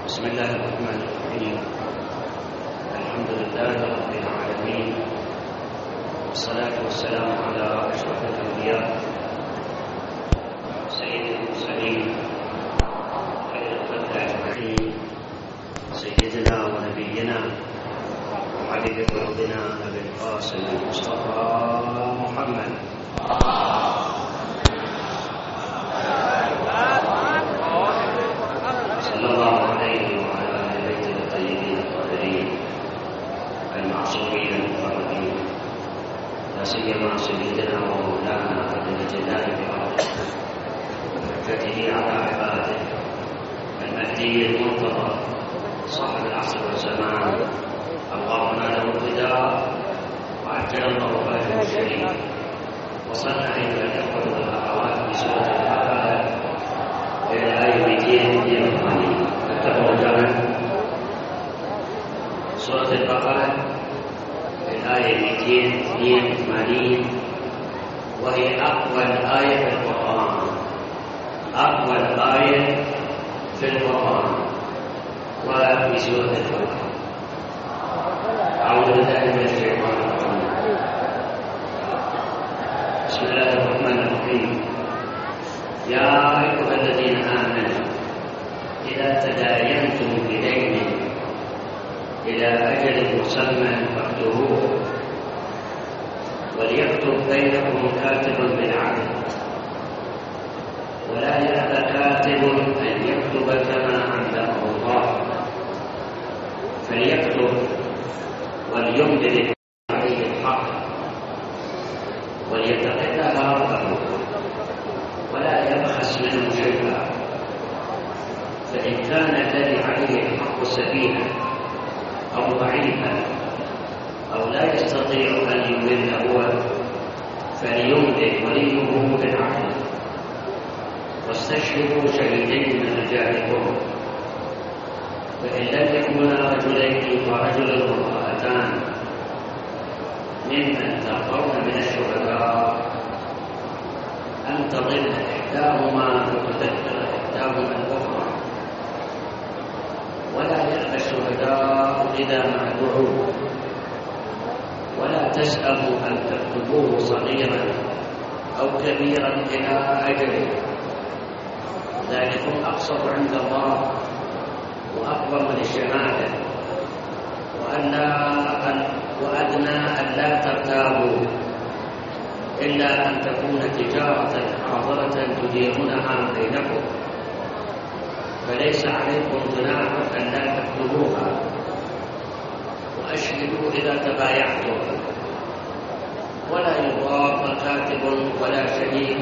بسم الله الرحمن الرحيم. الحمد لله رب العالمين، والصلاة والسلام على أشرف الأنبياء سيد المرسلين خير الخلق أجمعين، سيدنا ونبينا وحبيب قلوبنا أبي القاسم المصطفى محمد صلى الله عليه وعلى آل بيته الطيبين الطاهرين المعصومين المقربين، لا سيما سيدنا ومولانا ابن الجلال برحمته على عباده المهدي المنتظر صاحب العصر والزمان، اللهم له الفداء وعجل الله فرجه الشريف. وصلنا ايها الاخوه والاخوات في سوره البقره إلى آية 282. اتقوا الجمع. سورة البقرة الآية 282، وهي أطول آية في القرآن، أطول آية في القرآن وفي سورة البقرة. أعوذ بالله من الشيطان الرجيم. بسم الله الرحمن الرحيم. يا أيها الذين آمنوا إذا تداينتم بدين إلى أجل مسمى فاكتبوه، وليكتب بينكم كاتب بالعدل، ولا يأبى كاتب أن يكتب كما علمه الله، فليكتب وليملل عليه الحق وليتق الله ربه ولا يبخس منه شيئا، فإن كان الذي عليه الحق سفيها أو ضعيفا أو لا يستطيع أن يمل هو، فليملل وليه بالعدل، واستشهدوا شهيدين من رجالكم، فإن لم يكونا رجلين فرجل وامرأتان ممن ترضون من الشهداء أن تضل إحداهما فتذكر إحداهما الأخرى، ولا يأبى الشهداء إذا ما دعوا، ولا تسأموا أن تكتبوه صغيرا أو كبيرا إلى أجله، ذلكم أقسط عند الله وأقوم للشهادة، وأدنى أن لا ترتابوا إلا أن تكون تجارة حاضرة تديرونها بينكم، فليس عليكم جناح أن لا تكتبوها، وأشهدوا إذا تبايعتم، ولا يضار كاتب ولا شهيد،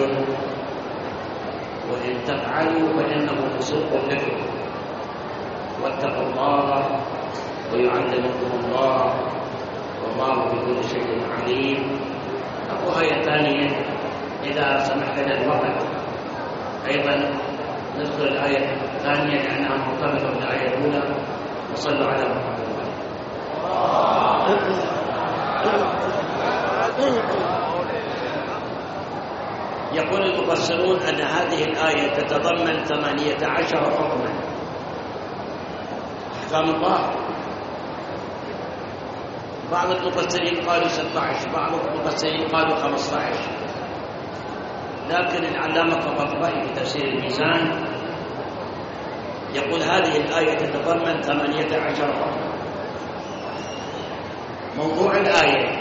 وإن تفعلوا فإنه فسوق لكم، واتقوا الله ويعلمكم الله والله بكل شيء عليم. وآية ثانية إذا سمح لنا الوقت أيضا ندخل الآية الثانية لأنها مرتبطة بالآية الأولى. وصلوا على محمد. يقول المفسرون أن هذه الآية تتضمن 18 حكما، أحكام الله. بعض المفسرين قالوا 16، بعض المفسرين قالوا 15، لكن العلامة الطبراني في تفسير الميزان يقول هذه الآية تتضمن 18 حكما. موضوع الآية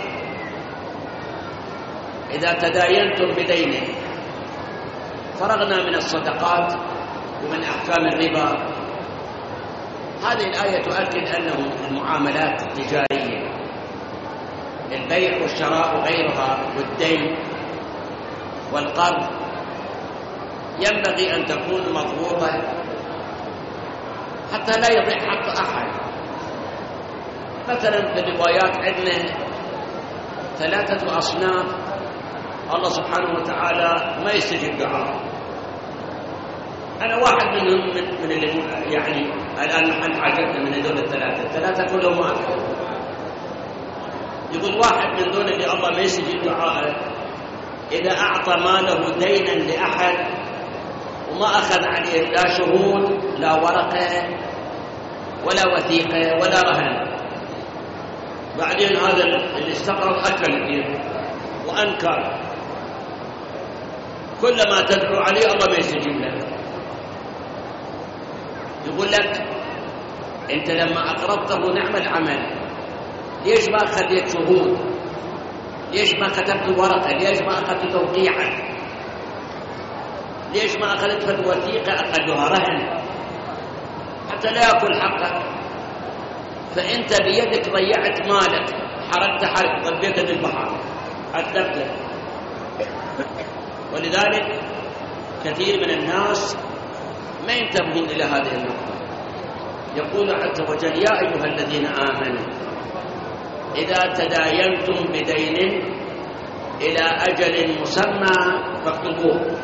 إذا تداينتم بدين، فرغنا من الصدقات ومن أحكام الربا. هذه الآية تؤكد أنه المعاملات التجارية، البيع والشراء وغيرها، والدين والقرض، ينبغي أن تكون مضبوطة حتى لا يضيع حق أحد. مثلا في الروايات عندنا 3 أصناف الله سبحانه وتعالى ما يستجيب دعاء. أنا واحد منهم من اللي يعني الآن محل حاجتنا من هذول الثلاثة كلهم ما أكثر. يقول واحد من دون اللي الله ما يستجيب دعاءه إذا أعطى ماله دينا لأحد وما أخذ عليه لا شهود لا ورقة ولا وثيقة ولا رهن. بعدين هذا اللي استقرض أكل فيه وأنكر، كلما تدعو عليه الله ما يستجيب لك. يقول لك أنت لما أقرضته نعم العمل، ليش ما خليت شهود؟ ليش ما كتبت ورقة؟ ليش ما أخذت توقيعا؟ ليش ما أخذت وثيقة أخذها رهن حتى لا يأكل حقك؟ فأنت بيدك ضيعت مالك، حركت حرك، وديته بالبحر، عذبته. ولذلك كثير من الناس ما ينتبهون إلى هذه النقطة. يقول عز وجل: يا أيها الذين آمنوا إذا تداينتم بدين إلى أجل مسمى فاكتبوه.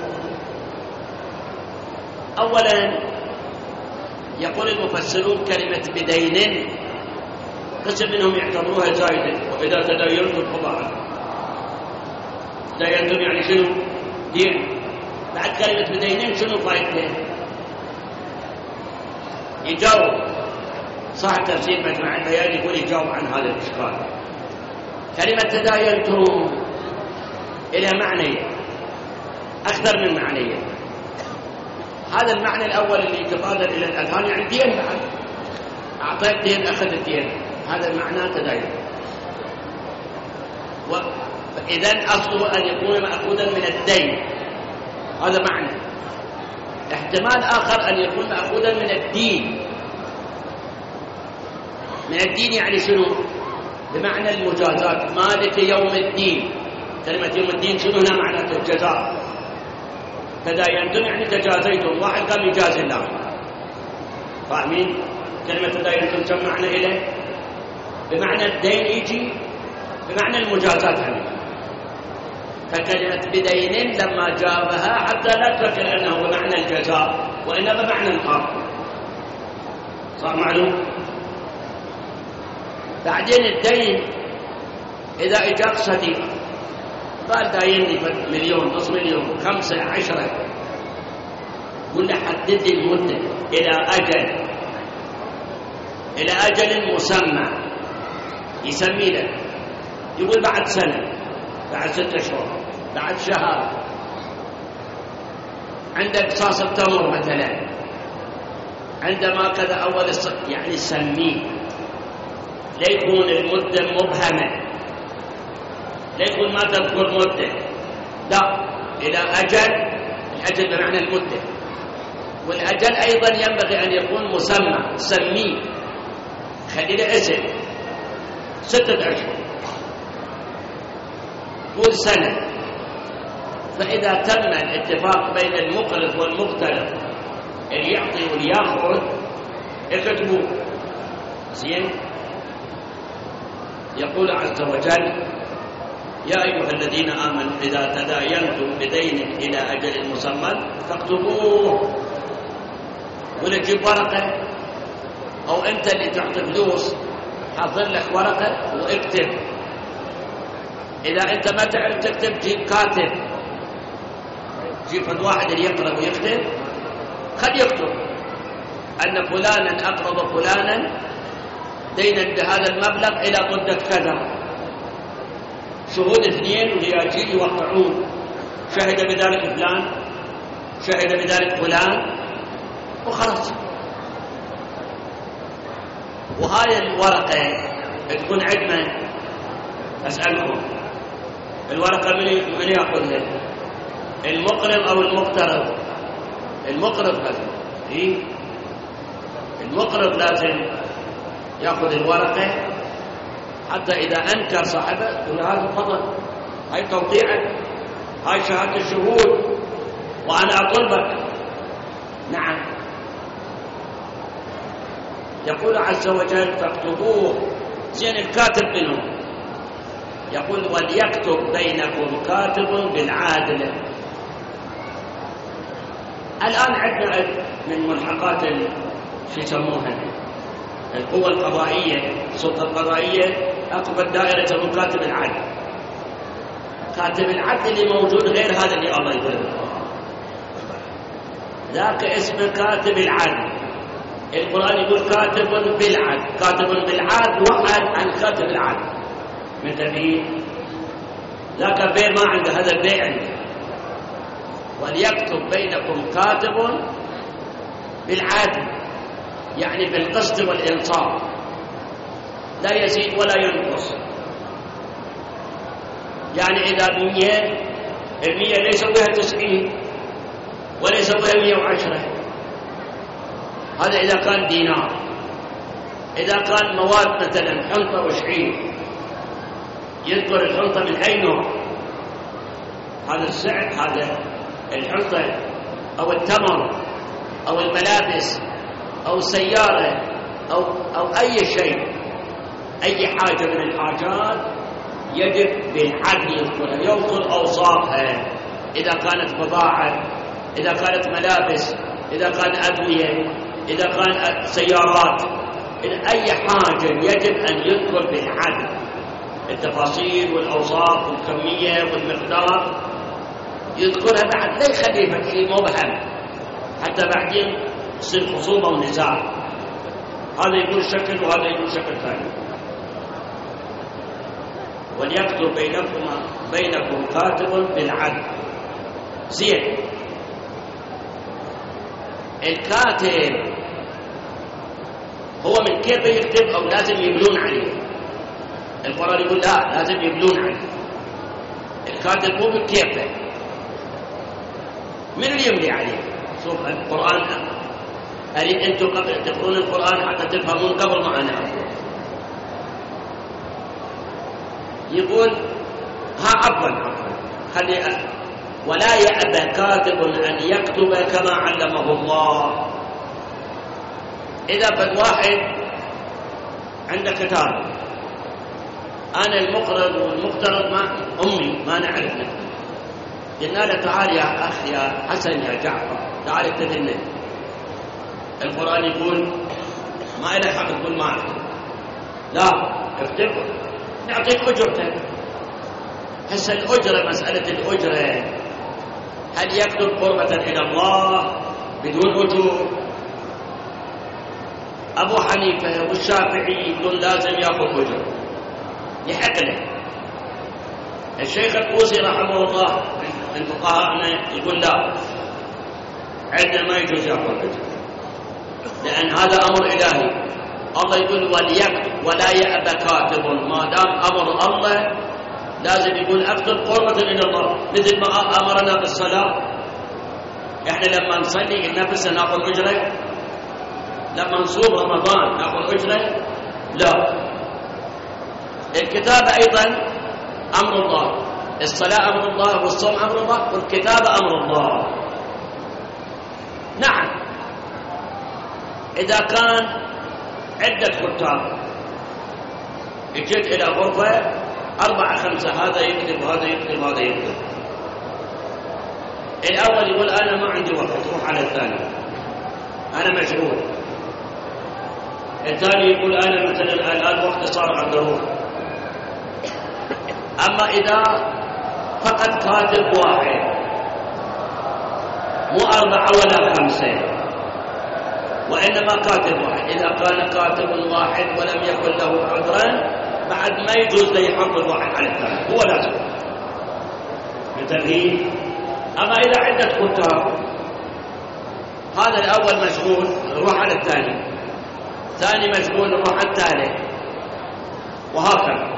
أولا يقول المفسرون كلمة بدين قسم منهم يعتبروها زائدة، وإذا تداينتم فضاعا. تداينتم يعني شنو؟ دين. بعد كلمة بدينين شنو فائدتين؟ يجاوب صاحب تفسير مجمع البيان يقول يجاوب عن هذا الإشكال. كلمة تداينتم إلى معنى أكثر من معنى. هذا المعنى الأول اللي يتبادر إلى الأذهان يعني دين، بعد أعطيت دين أخذت دين، هذا معنى تداين. وإذن أصله أن يكون مأخوذا من الدين، هذا معنى. احتمال آخر أن يكون مأخوذا من الدين. من الدين يعني شنو؟ بمعنى المجازات، مالك يوم الدين. كلمة يوم الدين شنو هنا معناته؟ الجزاء. تداينتم يعني تجازيتم، واحد قام يجازي الله. فاهمين؟ كلمة تداينتم كم معنى إليه؟ بمعنى الدين يجي بمعنى المجازات عنه. فكلمة بدين لما جابها حتى لا تفكر أنه بمعنى الجزاء، وإنما بمعنى الحق. صار معلوم؟ بعدين الدين إذا إجاك صديق قال دايني 1,000,000 نص مليون 5 10، قل له حدد المدة إلى أجل مسمى يسمي لك. يقول بعد سنة، بعد 6 أشهر، بعد شهر. عندك قصاص التمر مثلا، عندما كذا أول يعني سميه، لا يكون المدة مبهمة، لا يكون ما تذكر مدة، لا، إلى أجل. الأجل بمعنى المدة، والأجل أيضا ينبغي أن يكون مسمى، سميه، خلي له اسم. 6 أشهر، طول سنة. فإذا تم الاتفاق بين المقرض والمقترض اللي يعطي واللي ياخذ، اكتبوا زين. يقول عز وجل: يا أيها الذين آمنوا إذا تداينتم بدين إلى أجل مسمى فاكتبوه. ولا تجيب ورقة، أو أنت اللي تعطي فلوس حضر لك ورقة واكتب. إذا أنت ما تعرف تكتب جيب كاتب، جيب واحد اللي يقرأ ويكتب، خل يكتب أن فلانا أقرض فلانا دينا بهذا المبلغ إلى مدة كذا، شهود 2 وياجيل يوقعون، شهد بذلك فلان، شهد بذلك فلان، وخلاص. وهاي الورقة تكون عندنا. أسألكم، الورقة من يأخذها؟ المقرض أو المقترض؟ المقرض لازم. إيه؟ المقرض لازم يأخذ الورقة، حتى إذا أنكر صاحبه يقول هذا فضل، هاي توقيعك، هاي شهادة الشهود، وأنا أطلبك. نعم. يقول عز وجل: فاكتبوه. زين، الكاتب منهم يقول: وليكتب بينكم كاتب بالعادل. الآن عندنا من ملحقات شو يسموها القوى القضائية، السلطة القضائية، أقبل دائرة كاتب العدل. كاتب العدل اللي موجود غير هذا اللي الله يقول، ذاك اسمه كاتب العدل. القرآن يقول كاتب بالعدل، كاتب بالعدل وحد عن كاتب العدل مثل به. ذاك البيع ما عنده، هذا البيع عنده. وليكتب بينكم كاتب بالعدل، يعني بالقسط والإنصاف، لا يزيد ولا ينقص. يعني إذا 100 ال100 لا يسويها 90 ولا يسويها 110. هذا إذا كان دينار. إذا كان مواد مثلا حنطة وشعير، يذكر الحنطة من أي نوع، هذا السعر، هذا الحنطة أو التمر أو الملابس أو السيارة أو أي شيء، أي حاجة من الحاجات يجب بالعدل يذكرها، يذكر أوصافها، إذا كانت بضاعة، إذا كانت ملابس، إذا كان أدوية، إذا كان سيارات، إن أي حاجة يجب أن يذكر بالعدل التفاصيل والأوصاف والكمية والمقدار، يذكرها بعد، لا يخلي شيء مبهم حتى بعدين يصير خصومة ونزاع، هذا يقول شكل وهذا يقول شكل ثاني. وليكتب بينكم كاتب بالعدل. زين، الكاتب هو من كيف يكتب أو لازم يبلون عليه؟ القرآن يقول لا، لازم يبلون عليه. الكاتب مو بكيفه، من اللي يملي عليه؟ شوف القرآن، أريد أنتم قبل تقرون القرآن حتى تفهمون قبل ما أنا أقول. يقول عفوا خلي ولا يأبى كاتب أن يكتب كما علمه الله. إذا فد واحد عنده كتاب، أنا المقرض والمقترض ما أمي ما نعرف نكتب، قلنا له تعال يا أخ يا حسن يا جعفر تعال اكتب لنا. القرآن يقول ما إلى حق تقول ما أكتب، لا اكتب نعطيك أجرتك. هسه الأجرة، مسألة الأجرة، هل يكتب قربة إلى الله بدون أجور؟ أبو حنيفة والشافعي يقول لازم يأخذ أجر يحق له. الشيخ الطوسي رحمه الله من فقهاءنا يقول لا، عندنا ما يجوز يأخذ أجر، لأن هذا أمر إلهي. الله يقول وليكتب ولا يأبى كاتب، ما دام أمر الله لازم يقول أكتب قربة إلى الله، مثل ما أمرنا بالصلاة. إحنا لما نصلي النفس نأخذ أجرة، لما نصوم رمضان نأخذ أجرة، لا. الكتابة أيضا أمر الله، الصلاة أمر الله والصوم أمر الله والكتابة أمر الله. نعم، إذا كان عدة كتاب اجيت إلى غرفة 4 5 هذا يكتب وهذا يكتب وهذا يكتب، الأول يقول أنا ما عندي وقت، روح على الثاني أنا مشغول. الثاني يقول أنا مثلا الآن وقت صار عند روح. أما إذا فقط كاتب واحد، مو 4 ولا 5، وإنما كاتب واحد، إذا كان كاتب واحد ولم يكن له عذرا بعد ما يجوز له يحمل واحد على الثاني، هو لازم بالتمهيد. أما إذا عدة كتاب، هذا الأول مشغول روح على الثاني، ثاني مشغول روح على الثالث، وهكذا.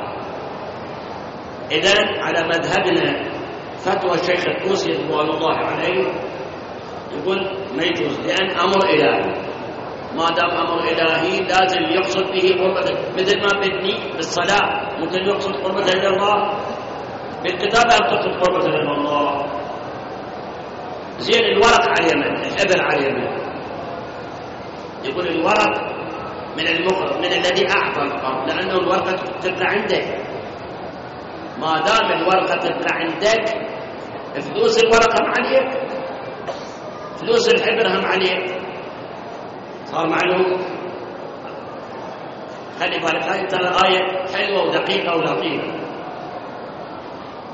إذن على مذهبنا فتوى الشيخ الطوسي رضوان الله عليه يقول ما يجوز، لأن أمر إلهي، ما دام أمر إلهي لازم يقصد به قربته، مثل ما بدني بالصلاة ممكن يقصد قربته إلى الله، بالكتابة يقصد قربته إلى الله. زين، الورق على اليمن، الحبر على اليمن، يقول الورق من المقرض، من الذي أعطى القرض، لأنه الورقة تبقى عندك. ما دام الورقة تبقى عندك، فلوس الورقة هم عليك، فلوس الحبر هم عليك. صار معلوم؟ خلي بالك، هذه ترى آية حلوة ودقيقة ولطيفة.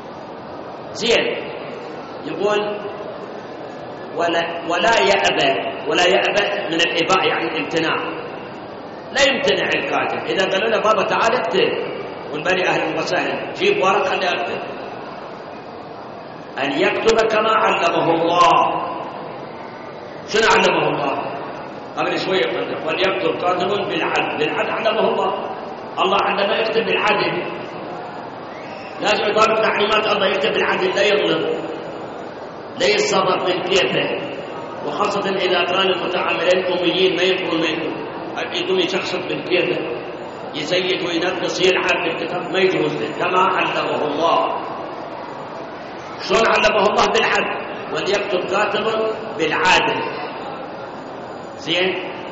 زين، يقول ولا يأبى ولا يأبى من الإباء يعني الامتناع، لا يمتنع الكاتب. إذا قالوا له بابا تعال اكتب والبني أهلا وسهلا جيب ورق خليه أكتب، أن يكتب كما علمه الله. شنو علمه الله؟ قبل شوية قلت وليكتب كاتب بالعدل. بالعدل علمه الله. الله عندما يكتب بالعدل لازم يطابق تعليمات الله، يكتب بالعدل، لا يظلم، لا يتصرف من كيفه، وخاصة إذا كان المتعاملين أميين ما يقوم يشخص من كيفه، يزيد وينقص يلعب بالكتاب، ما يجوز له كما علمه الله. شلون علمه الله؟ بالعدل. وليكتب كاتب بالعدل. زين؟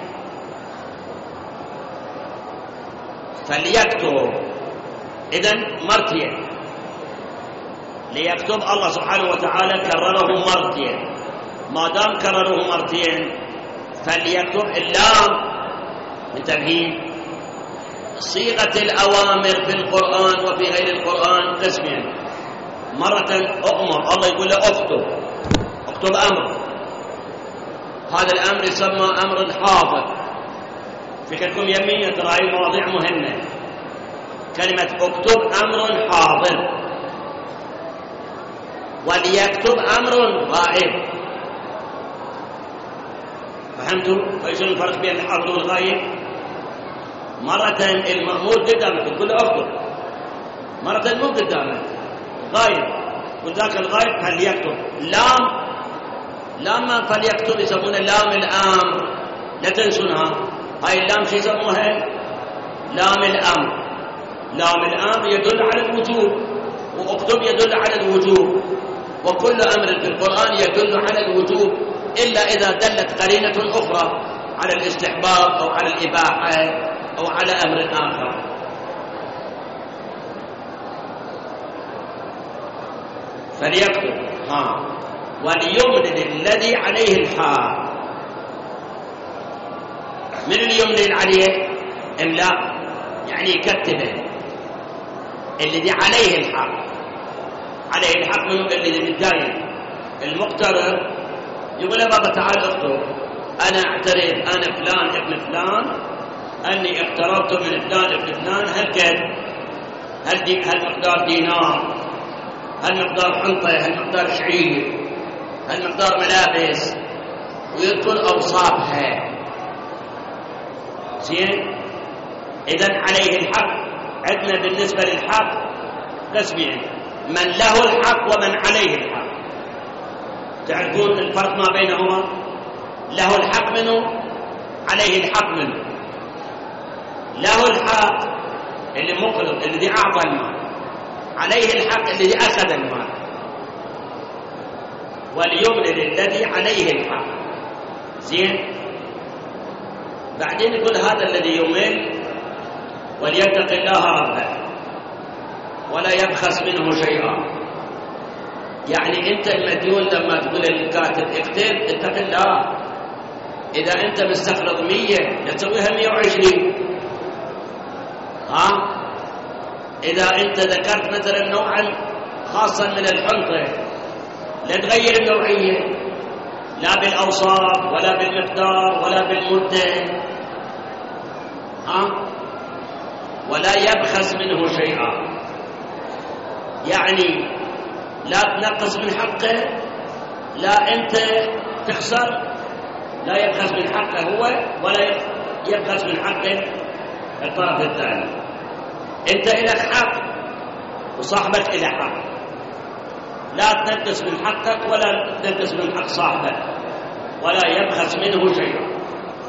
فليكتب إذن مرتين. ليكتب الله سبحانه وتعالى كرره مرتين، ما دام كرره مرتين فليكتب. اللام لتمهيد. صيغة الأوامر في القرآن وفي غير القرآن قسمين. مرة أؤمر، الله يقول له اكتب، اكتب أمر، هذا الأمر يسمى أمر حاضر. فكركم يمين ترى هاي مواضيع مهمة. كلمة اكتب أمر حاضر، وليكتب أمر غائب. فهمتوا؟ فإيش الفرق بين الحاضر والغائب؟ مرة المأمور قدامك تقول له اكتب، مرة مو قدامك غائب، وذاك الغائب فليكتب. لام ما فليكتب يسمونها لام الأمر، لا تنسونها. هاي اللام شو يسموها؟ لام الأمر. لام الأمر يدل على الوجوب، واكتب يدل على الوجوب، وكل أمر في القرآن يدل على الوجوب إلا إذا دلت قرينة أخرى على الاستحباب أو على الإباحة أو على أمر آخر. فليكتب وليملل الذي عليه الحق. من اليملل عليه؟ إملاء، يعني يكتبه. الذي عليه الحق، عليه الحق من الذي متداين. المقترض يقول يا بابا تعال اكتب، أنا أعترف أنا فلان ابن فلان أني اقترضت من فلان ابن فلان هل مقدار دينار، هل مقدار حنطة، هل مقدار شعير، هل مقدار ملابس، ويذكر أوصافها. زين؟ إذن عليه الحق. عندنا بالنسبة للحق قسمين: من له الحق ومن عليه الحق. تعرفون الفرق ما بينهما؟ له الحق منه، عليه الحق منه. له الحق اللي مقرض الذي أعطى المال، عليه الحق الذي أخذ المال. وليملل الذي عليه الحق. زين؟ بعدين يقول هذا الذي يمل وليتق الله ربه ولا يبخس منه شيئا. يعني أنت المديون لما تقول للكاتب اكتب اتق الله، إذا أنت مستقرض 100 تسويها 120. إذا أنت ذكرت مثلا نوعا خاصا من الحنطة لا تغير النوعية، لا بالأوصاف ولا بالمقدار ولا بالمدة، ولا يبخس منه شيئا. يعني لا تنقص من حقه، لا أنت تخسر، لا يبخس من حقه هو ولا يبخس من حقه الطرف الثاني. أنت إلك حق وصاحبك إلى حق، لا تنقص من حقك ولا تنقص من حق صاحبك، ولا يبخس منه شيئا.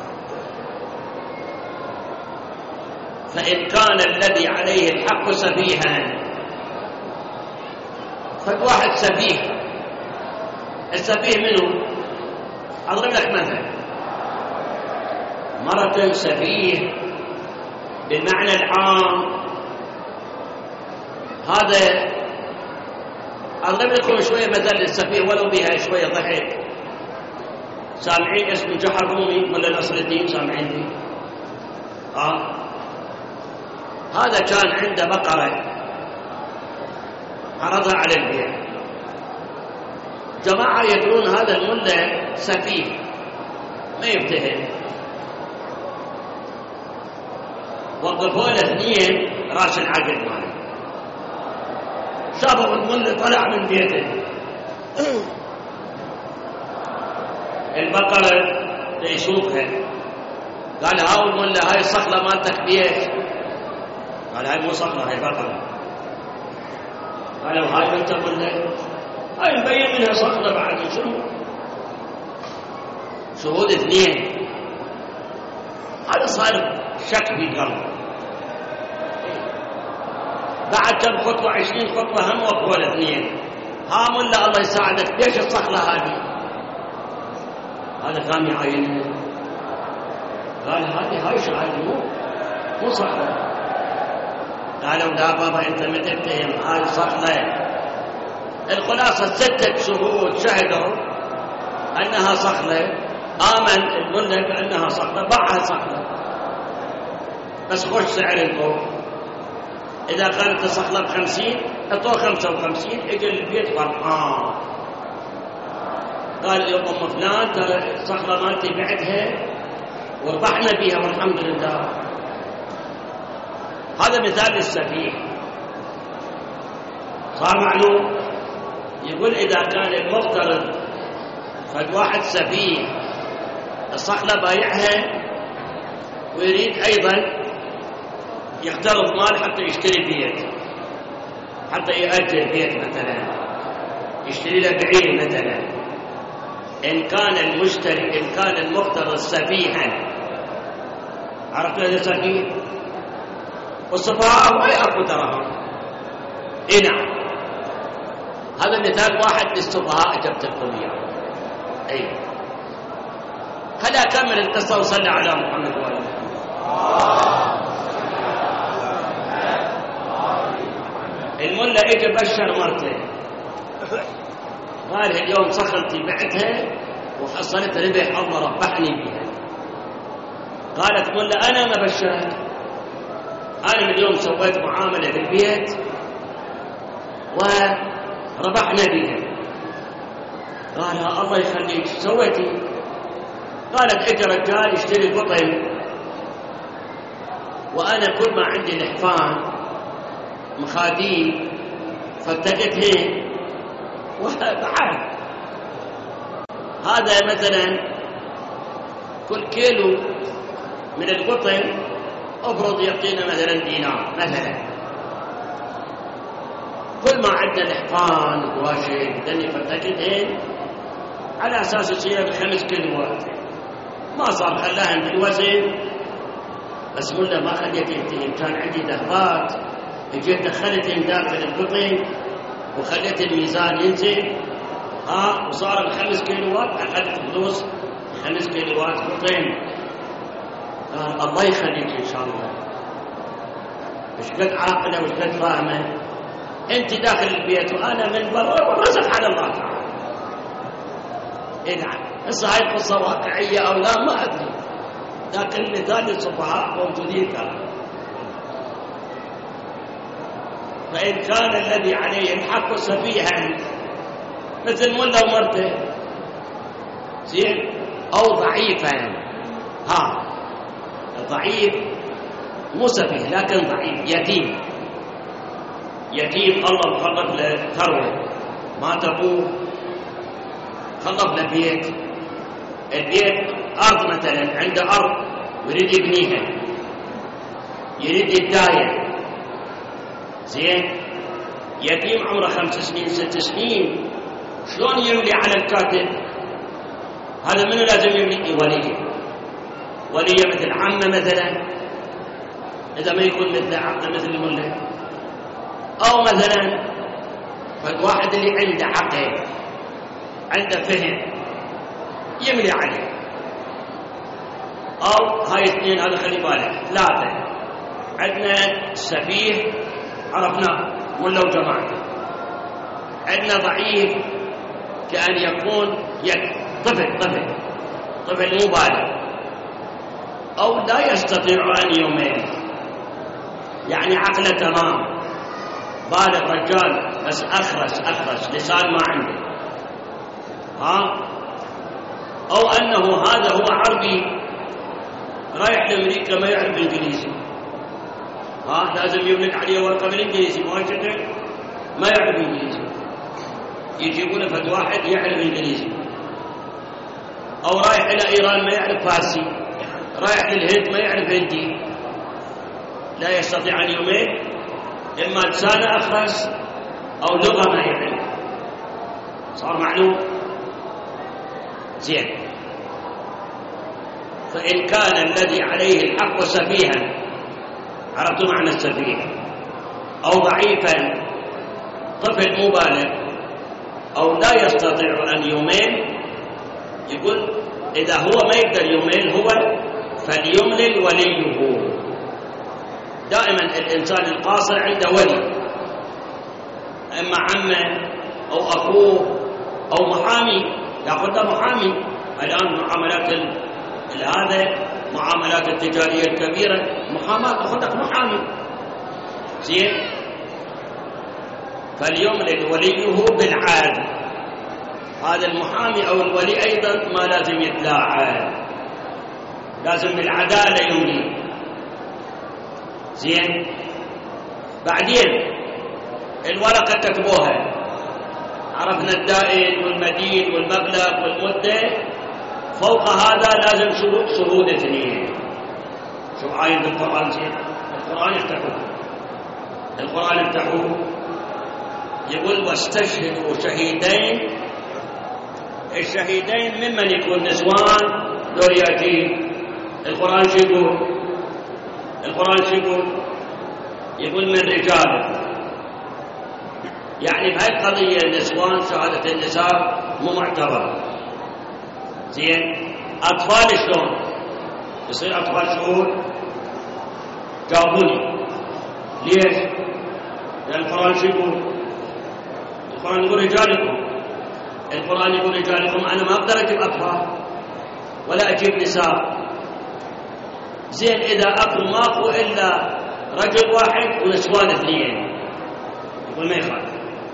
فإن كان الذي عليه الحق سفيها، فواحد سفيه، السفيه منه؟ أضرب لك مثل: مرة سفيه بالمعنى العام، هذا أضرب لكم شوية مثل للسفيه ولو بها شوية ضحك. سامعين اسم جحر رومي ولا نصر الدين؟ سامعين دي؟ هذا كان عنده بقرة عرضها على البيع. جماعة يدرون هذا الملا سفيه، ما يفتهم. وقفوا له اثنين راس العقل ماله، شافوا الملا طلع من بيته، البقرة يسوقها، قال هاو الملا هاي الصخلة مالتك بيت؟ قال هاي مو صخلة هاي بقرة. قالوا هاي انت ملا؟ هاي مبين منها صخلة بعد. شنو؟ شهود اثنين، هذا صار شك في قلبه. بعد كم خطوة 20 خطوة هم وقفوا الاثنين، ها ملا الله يساعدك ليش الصخلة هذه؟ هذا قام يعاينها، قال هاي شغال مو صخلة. قالوا لا بابا انت ما تتهم، هاي صخلة. الخلاصة 6 شهود شهدوا انها صخلة، آمن الملا بأنها صخلة، باعها صخلة، بس خوش سعر البوق. إذا كانت الصخلة ب50 أعطوه 55، إجا البيت فرحان، قال يا أم فلان ترى الصخلة مالتي بعتها وربحنا بيها والحمد لله. هذا مثال للسفيه. صار معلوم؟ يقول إذا كان المفترض فد واحد سفيه الصخلة بايعها ويريد أيضا يقترض مال حتى يشتري بيت، حتى يأجر بيت مثلا، يشتري له بعير مثلا، إن كان المشتري إن كان المقترض سفيها، عرفت هذا سفيه؟ والسفهاء ما يأكل تراهم. نعم، هذا مثال واحد للسفهاء جبت لكم إياه. أي خلينا أكمل القصة وصلي على محمد وآله. الملا اجى بشر مرته، قال اليوم صخلتي بعتها وحصلت ربح الله ربحني بها. قالت ملا انا ما بشرك، انا من اليوم سويت معامله بالبيت وربحنا بها. قال الله يخليك شو سويتي؟ قالت اجى رجال يشتري بطن، وانا كل ما عندي لحفان مخاديم فتقتهن وبعد. هذا مثلا كل كيلو من القطن افرض يعطينا مثلا دينار مثلا، كل ما عندنا لحفان واشي دني فتقتهن على اساس يصير 5 كيلوات، ما صار خلاهن بالوزن. بس قلنا ما خليت ينتهي، كان عندي ذهبات جيت دخلتهم داخل القطن وخليت الميزان ينزل وصار 5 كيلوات، اخذت فلوس 5 كيلوات قطن. الله يخليك ان شاء الله، ايش قد عاقله وايش قد فاهمه، انت داخل البيت وانا من برا والرزق على الله تعالى. نعم، هسه هاي القصه واقعيه او لا ما ادري، لكن مثال السفهاء موجودين ترى. فإن كان الذي عليه الحق سفيها مثل ملا ومرته زين، أو ضعيفا، ضعيف مو سفيه لكن ضعيف، يتيم الله مخلف له ثروة، مات أبوه خلف له بيت، البيت أرض مثلا، عنده أرض يريد يبنيها، يريد يتداين زين، يتيم عمره 5 سنين 6 سنين، شلون يملي على الكاتب؟ هذا منو لازم يملي؟ وليه مثل عمه مثلا، اذا ما يكون مثل عمه مثل الملا، او مثلا فالواحد اللي عنده عقل عنده فهم يملي عليه. او هاي 2، هذا خلي بالك 3. عندنا سفيه عرفناه ملا وجماعته، عندنا ضعيف كأن يكون طفل مو بالغ أو لا يستطيع أن يميز، يعني عقله تمام، بالغ رجال بس أخرس لسان ما عنده. أو أنه هذا هو عربي رايح لأمريكا ما يعرف إنجليزي، لازم يملك عليه ورقة بالإنجليزي، ما يعرف إنجليزي، يجيبون فد واحد يعرف إنجليزي. أو رايح إلى إيران ما يعرف فارسي، رايح للهند ما يعرف هندي، لا يستطيع أن يميل، إما لسانه أخرس أو لغة ما يعرف. صار معلوم؟ زين. فإن كان الذي عليه الحق سفيها، عرفتوا معنى السفيه، أو ضعيفا، طفل مبالغ، أو لا يستطيع أن يميل، يقول إذا هو ما يقدر يميل هو فليملل وليه. دائما الإنسان القاصر عنده ولي، إما عمه أو أخوه أو محامي، يأخذ له محامي. الآن معاملات هذا معاملات التجارية الكبيرة، محاماة أخذك محامي. زين. فليملل وليه بالعدل. هذا المحامي أو الولي أيضا ما لازم يتلاعب، لازم بالعدالة يملي. زين. بعدين الورقة تكتبوها، عرفنا الدائن والمدين والمبلغ والمدة، فوق هذا لازم شهود اثنين. شوف آية القرآن زين، القرآن افتحوه، القرآن افتحوه، يقول واستشهدوا شهيدين. الشهيدين ممن يكون نسوان دول يأتي. القرآن شو يقول؟ القرآن شو يقول؟ يقول من رجال. يعني بهاي القضية النسوان شهادة النساء مو معتبرة. زين. أطفال شلون يصير أطفال شهود؟ جاوبوني ليش؟ لأن القرآن شو يقول؟ القرآن يقول رجالكم، القرآن يقول رجالكم. أنا ما أقدر أجيب أطفال ولا أجيب نساء. زين. إذا ماكو إلا رجل واحد ونسوان اثنين، يقول ما يخالف.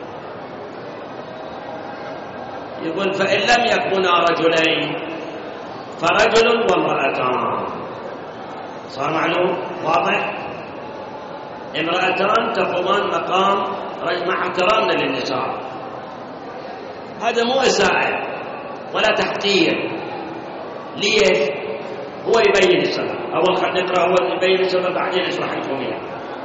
يقول فإن لم يكونا رجلين فرجل وامرأتان. صار معلوم؟ واضح؟ امرأتان تقومان مقام رجل مع احترامنا للنساء. هذا مو إساءة ولا تحقير. ليش؟ هو يبين السبب. أول خلينا نقرأ هو يبين السبب، بعدين نشرح لكم إياه.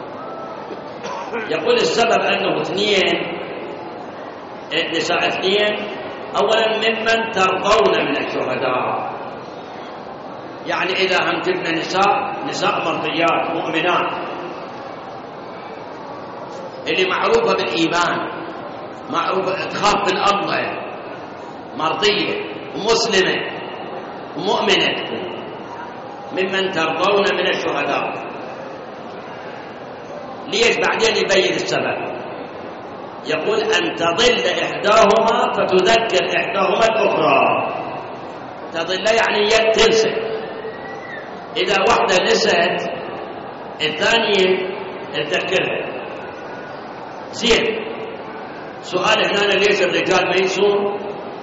يقول السبب أنه اثنين، نساء اثنين. أولا ممن ترضون من الشهداء، يعني إذا هم جبنا نساء مرضيات مؤمنات اللي معروفة بالإيمان، معروفة تخاف من الله، مرضية ومسلمة ومؤمنة، ممن ترضون من الشهداء. ليش؟ بعدين يبين السبب. يقول أن تضل إحداهما فتذكر إحداهما الأخرى. تضل يعني تنسى. إذا واحدة نسيت الثانية تذكرها. زين. سؤال هنا، ليش الرجال ما ينسون؟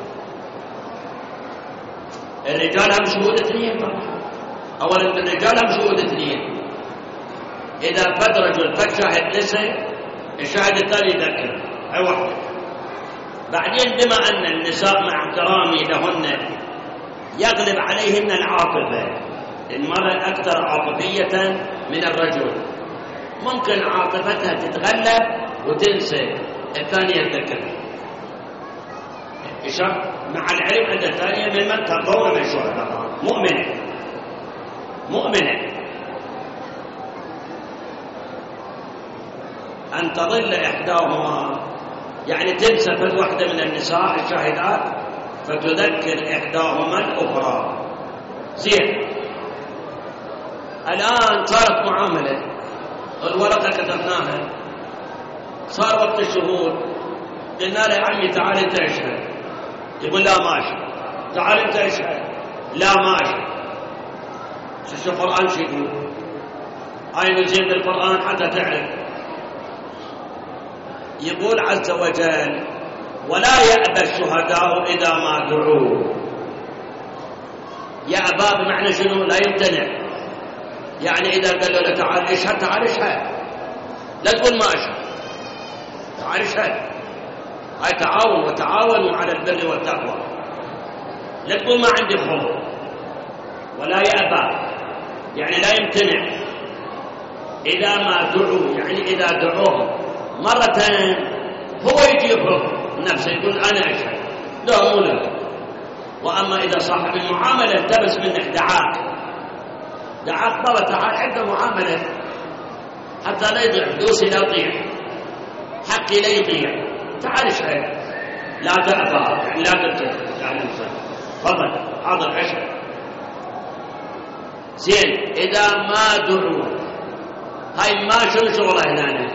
الرجال هم شهود اثنين طبعا. أولا الرجال هم شهود اثنين. إذا فد رجل فد شاهد نسى، الشاهد الثاني يذكر أي واحدة. بعدين بما أن النساء مع احترامي لهن يغلب عليهن العاطفة، المرأة أكثر عاطفية من الرجل، ممكن عاطفتها تتغلب وتنسى الثانية تذكر. مع العلم أن الثانية ممن ترضون من الشهداء، مؤمنة. أن تضل إحداهما يعني تنسى فد واحدة من النساء الشاهدات فتذكر إحداهما الأخرى. زين. الآن صارت معاملة، الورقة كتبناها، صار وقت الشهود، قلنا له يا عمي تعال انت اشهد، يقول لا ماشي. تعال انت اشهد، لا ماشي. شو القرآن شو يقول؟ آية زين بالقرآن حتى تعرف. يقول عز وجل ولا يأبى الشهداء إذا ما دعوا. يأبى بمعنى شنو؟ لا يمتنع. يعني إذا قال له تعال اشهد، تعال اشهد، لا تقول ما أشهد، تعال اشهد. هاي تعاون، وتعاونوا على البر والتقوى. لا تقول ما عندي خوف. ولا يأبى يعني لا يمتنع إذا ما دعوا، يعني إذا دعوهم مرة هو يجيبهم نفسه يقول أنا أشهد، لا مو له. وأما إذا صاحب المعاملة التبس منك دعاك بابا تعال عنده معاملة حتى لا يضيع فلوسي، لا يضيع حقي، لا يضيع، تعال اشهد. لا تأبى يعني لا تبتدئ، تعال انصر، تفضل حاضر اشهد. زين. إذا ما دعوا، هاي ما شنو شغله هنا؟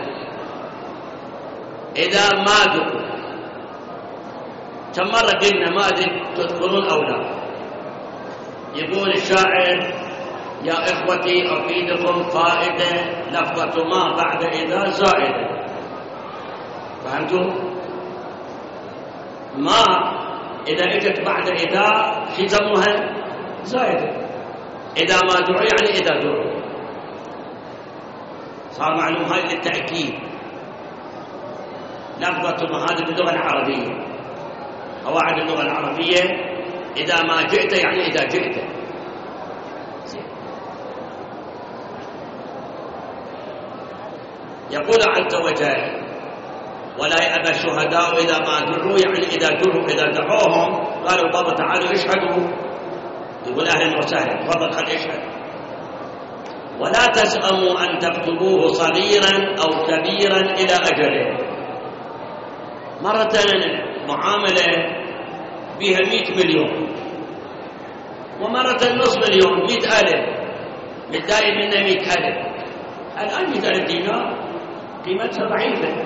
إذا ما دعوا كم مرة قلنا، ما أدري تذكرون أو لا. يقول الشاعر يا إخوتي أفيدكم فائدة، لفظة ما بعد إذا زائدة. فهمتوا؟ ما إذا اجت بعد إذا شو يسموها؟ زائدة. إذا ما دعوا يعني إذا دعوا، صار معلوم هاي للتأكيد. لفظة ما هذه باللغة العربية، قواعد اللغة العربية، إذا ما جئت يعني إذا جئت. يقول عز وجل ولا يأبى الشهداء إذا ما دعوا، يعني إذا دعوهم قالوا بابا تعالوا اشهدوا، يقول أهلا وسهلا، تفضل خل اشهد. ولا تسأموا أن تكتبوه صغيرا أو كبيرا إلى أجله. مرة معاملة بها 100 مليون، ومرة نصف مليون، 100,000، متضايق منه 100,000. الآن 100,000 دينار قيمتها ضعيفة.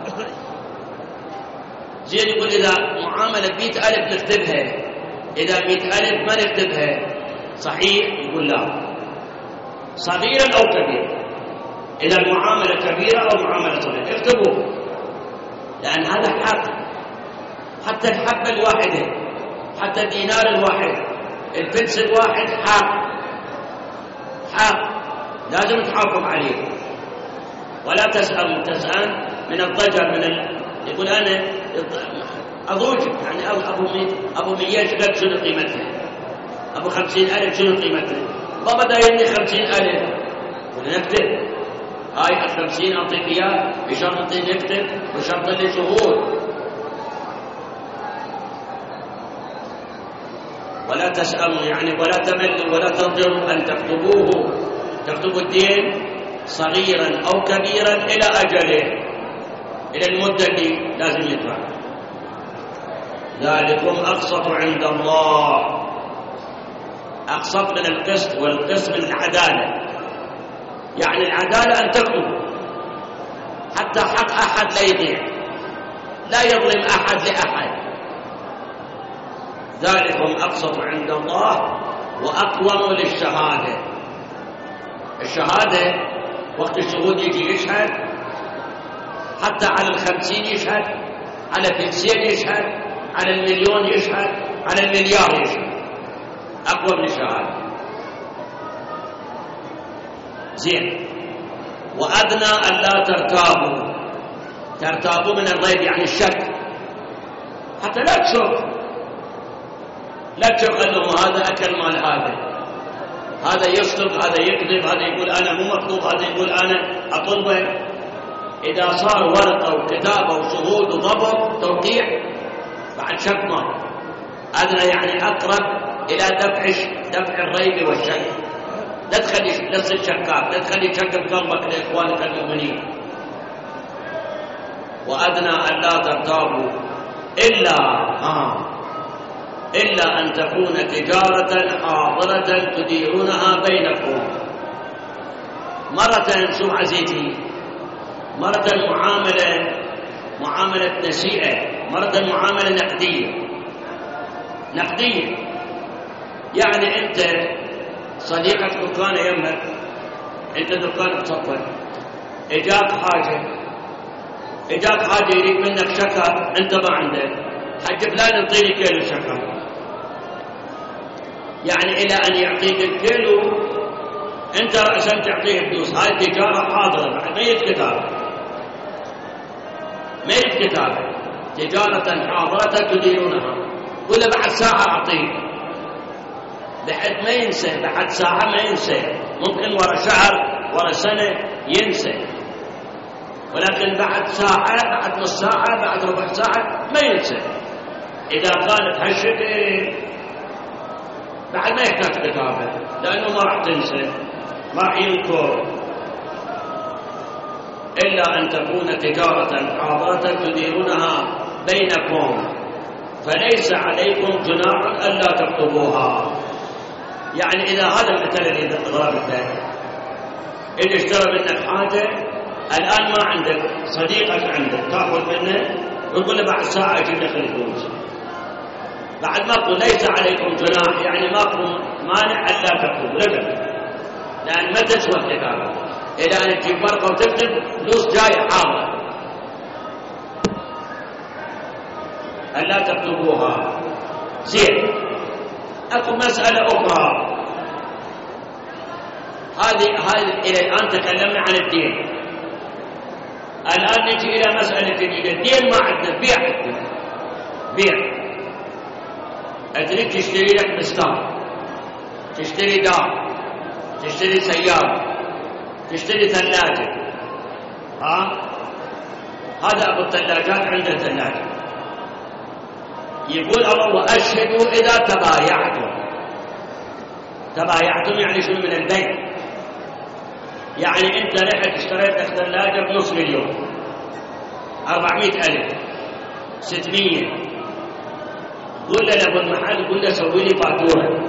زين. يقول إذا معاملة 100,000 نكتبها، إذا 100,000 ما نكتبها، صحيح؟ يقول لا، صغيرا أو كبيرا. إذا المعاملة كبيرة أو معاملة صغيرة اكتبوا، لأن هذا حق. حتى الحبة الواحدة، حتى الدينار الواحد، الفلس الواحد حق لازم تحافظ عليه. ولا تسأم من الضجر، يقول أنا أضوج، يعني أبو 100 شقد شنو قيمتها؟ أبو 50,000 شنو قيمتها؟ بابا دايرني 50,000، ونكتب هاي 50 أعطيك إياه بشرط نكتب وشرط لي شهود. ولا تسأموا يعني ولا تملوا ولا ترجعوا أن تكتبوا الدين صغيرا أو كبيرا إلى أجله، إلى المدة اللي لازم يدفع. ذلكم أقسط عند الله. أقسط من القسط، والقسط من العدالة. يعني العدالة أن تكتب حتى حق أحد لا يضيع، لا يظلم أحد لأحد. ذلكم أقسط عند الله وأقوم للشهادة. الشهادة وقت الشهود يجي يشهد، حتى على 50 يشهد، على 200 يشهد، على 1,000,000 يشهد، على 1,000,000,000 يشهد. أقوم للشهادة. زين. وأدنى أن لا ترتابوا من الريب يعني الشك، حتى لا تشك أنه هذا أكل مال هذا يصدق، هذا يكذب، هذا يقول أنا مو مطلوب، هذا يقول أنا أطلبه. إذا صار ورقة وكتابة وشهود وضبط توقيع بعد شك ما أدنى يعني أقرب إلى دفع الريب والشك. لا تخلي تصير شكاك، لا تخلي شك بقلبك لإخوانك المؤمنين. وأدنى أن لا ترتابوا إلا أن تكون تجارة حاضرة تديرونها بينكم. مرة شوف عزيزي، مرة معاملة نسيئة، مرة معاملة نقدية. يعني أنت صديقك دكان يمك، أنت دكانك صفر، إجاك حاجة يريد منك شكر، أنت ما عندك، حج فلان انطيني كيلو شكر. يعني إلى أن يعطيك الكيلو أنت رأسا تعطيه فلوس. هاي تجارة حاضرة بعد، ما يتكتاب تجارة حاضرة تديرونها. ولا بعد ساعة أعطيه بحيث ما ينسى، بعد ساعة ما ينسى، ممكن ورا شهر ورا سنة ينسى، ولكن بعد ساعة، بعد نص ساعة، بعد ربع ساعة ما ينسى. إذا كانت هالشكل بعد ما يحتاج كتابة، لأنه ما راح تنسى، ما راح ينكر. إلا أن تكون تجارة حاضرة تديرونها بينكم فليس عليكم جناح ألا تكتبوها. يعني إذا هذا المثل الذي ضربته، إذا اشترى منك حاجة الآن ما عندك، صديقك عندك، تأخذ منه وتقول له بعد ساعة أجيب لك الفلوس. بعد ما تقول ليس عليكم جناح، يعني ماكو مانع ألا تكتبوا لك، لأن ما تسوى الكتابة. إلى أن تجيب ورقة وتكتب فلوس جاية حاضرة، ألا تكتبوها. زين، أكو مسألة أخرى. هذه إلى الآن تكلمنا عن الدين. الآن نجي إلى مسألة جديدة. الدين ما عندنا، بيع. أدريك تشتري لك بستان، تشتري دار، تشتري سيارة، تشتري ثلاجة. هذا أبو الثلاجات عنده ثلاجة. يقول الله وأشهدوا إذا تبايعتم يعني شنو؟ من البيع. يعني أنت رحت اشتريت لك ثلاجة بنص مليون، 400,000، 600. قول له لابو المحل، قول له سوي لي فاتورة.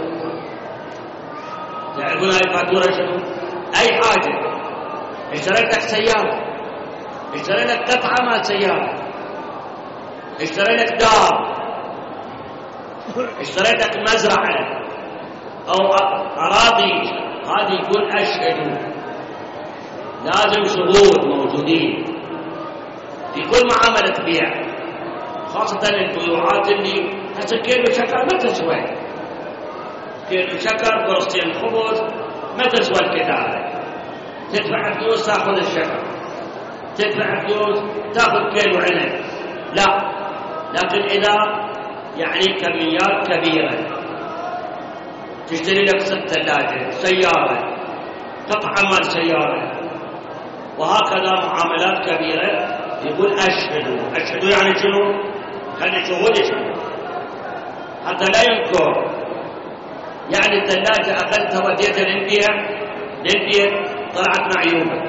تعرفون هاي الفاتورة شنو؟ أي حاجة. اشتريت لك سيارة، اشتريت لك قطعة مال سيارة، اشتريت لك دار، اشتريت لك مزرعة أو أراضي. هذه يقول أشهدوا، لازم شهود موجودين في كل معاملة بيع، خاصة البيوعات اللي هسه كيلو شكر ما تسوى، كيلو شكر قرصين خبز ما تسوى الكتابة. تدفع فلوس تأخذ الشكر، تدفع فلوس تأخذ كيلو عنب، لا. لكن إذا يعني كميات كبيرة، تشتري لك 6 ثلاجة، سيارة، قطعة مال سيارة، وهكذا معاملات كبيرة، يقول أشهدوا يعني شنو؟ خلي شهود يشهدوا حتى لا ينكر. يعني الثلاجة أخذتها وديتها للبيع طلعت معيوبة.